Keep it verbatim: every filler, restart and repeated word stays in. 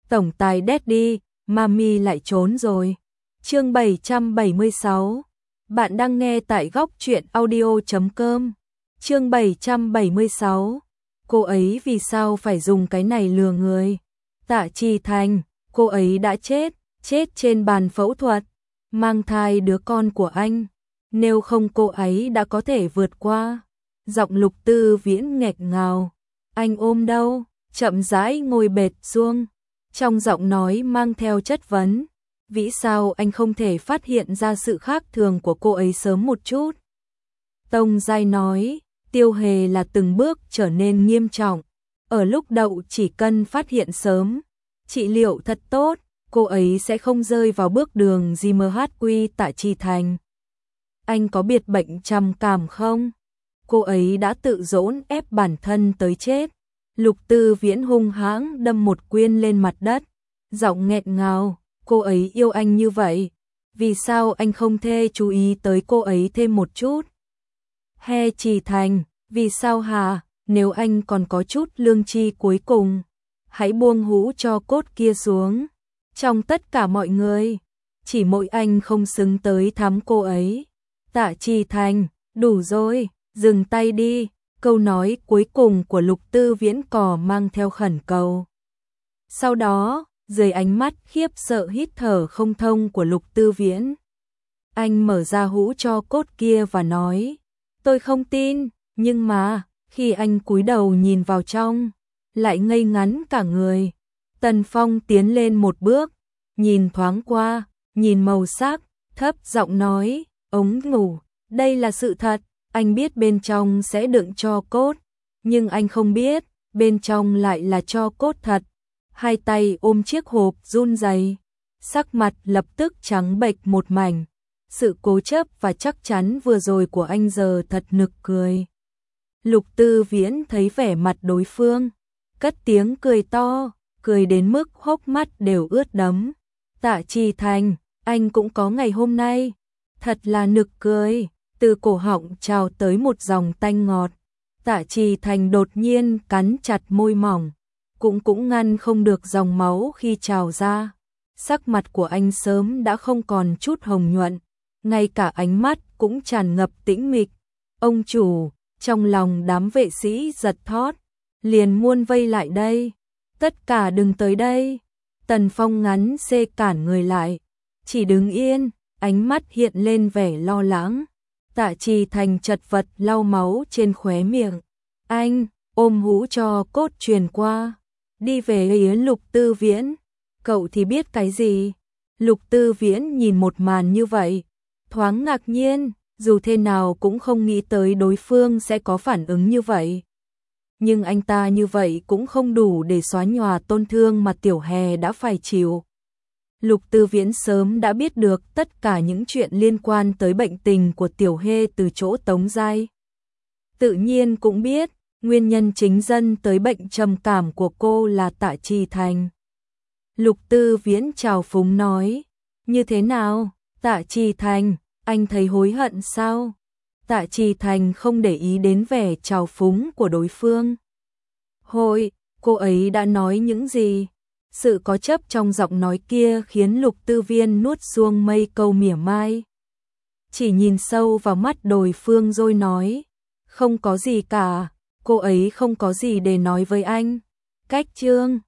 Tổng tài Daddy, Mami lại trốn rồi. Chương bảy trăm bảy mươi sáu. Bạn đang nghe tại góc truyện audio chấm com. Chương bảy trăm bảy mươi sáu. Cô ấy vì sao phải dùng cái này lừa người? Tạ Chi Thành, cô ấy đã chết, chết trên bàn phẫu thuật, mang thai đứa con của anh. Nếu không cô ấy đã có thể vượt qua. Giọng Lục Tư Viễn nghẹt ngào. Anh ôm đâu? Chậm rãi ngồi bệt xuống. Trong giọng nói mang theo chất vấn. Vì sao anh không thể phát hiện ra sự khác thường của cô ấy sớm một chút? Tông Giai nói, Tiêu Hề là từng bước trở nên nghiêm trọng. Ở lúc đậu chỉ cần phát hiện sớm, trị liệu thật tốt, cô ấy sẽ không rơi vào bước đường gi em hát quy. Tạ Chi Thành, anh có biệt bệnh trầm cảm không? Cô ấy đã tự dỗn ép bản thân tới chết. Lục Tư Viễn hung hãng đâm một quyên lên mặt đất, giọng nghẹn ngào, cô ấy yêu anh như vậy, vì sao anh không thể chú ý tới cô ấy thêm một chút? He Chi Thành, vì sao hả? Nếu anh còn có chút lương tri cuối cùng, hãy buông hũ cho cốt kia xuống. Trong tất cả mọi người, chỉ mỗi anh không xứng tới thắm cô ấy. Tạ Chi Thành, đủ rồi, dừng tay đi. Câu nói cuối cùng của Lục Tư Viễn cò mang theo khẩn cầu. Sau đó, dưới ánh mắt khiếp sợ hít thở không thông của Lục Tư Viễn, anh mở ra hũ tro cốt kia và nói, tôi không tin, nhưng mà, khi anh cúi đầu nhìn vào trong, lại ngây ngắn cả người. Tần Phong tiến lên một bước, nhìn thoáng qua, nhìn màu sắc, thấp giọng nói, ống ngủ, đây là sự thật. Anh biết bên trong sẽ đựng tro cốt, nhưng anh không biết, bên trong lại là tro cốt thật. Hai tay ôm chiếc hộp run rẩy, sắc mặt lập tức trắng bệch một mảnh. Sự cố chấp và chắc chắn vừa rồi của anh giờ thật nực cười. Lục Tư Viễn thấy vẻ mặt đối phương, cất tiếng cười to, cười đến mức hốc mắt đều ướt đẫm. Tạ Chi Thành, anh cũng có ngày hôm nay, thật là nực cười. Từ cổ họng trào tới một dòng tanh ngọt. Tạ Chi Thành đột nhiên cắn chặt môi mỏng, cũng cũng ngăn không được dòng máu khi trào ra. Sắc mặt của anh sớm đã không còn chút hồng nhuận, ngay cả ánh mắt cũng tràn ngập tĩnh mịch. Ông chủ, trong lòng đám vệ sĩ giật thót, liền muôn vây lại đây. Tất cả đừng tới đây. Tần Phong ngắn xê cản người lại, chỉ đứng yên, ánh mắt hiện lên vẻ lo lắng. Tạ Chi Thành chật vật lau máu trên khóe miệng. Anh, ôm hũ cho cốt truyền qua. Đi về Yến Lục Tư Viễn. Cậu thì biết cái gì? Lục Tư Viễn nhìn một màn như vậy, thoáng ngạc nhiên, dù thế nào cũng không nghĩ tới đối phương sẽ có phản ứng như vậy. Nhưng anh ta như vậy cũng không đủ để xóa nhòa tổn thương mà Tiểu Hề đã phải chịu. Lục Tư Viễn sớm đã biết được tất cả những chuyện liên quan tới bệnh tình của Tiểu Hê từ chỗ Tống Giai. Tự nhiên cũng biết, nguyên nhân chính dẫn tới bệnh trầm cảm của cô là Tạ Chi Thành. Lục Tư Viễn trào phúng nói, như thế nào, Tạ Chi Thành, anh thấy hối hận sao? Tạ Chi Thành không để ý đến vẻ trào phúng của đối phương. Hồi, cô ấy đã nói những gì? Sự có chấp trong giọng nói kia khiến Lục Tư Viễn nuốt xuông mây câu mỉa mai. Chỉ nhìn sâu vào mắt đối phương rồi nói, không có gì cả, cô ấy không có gì để nói với anh. Cách chương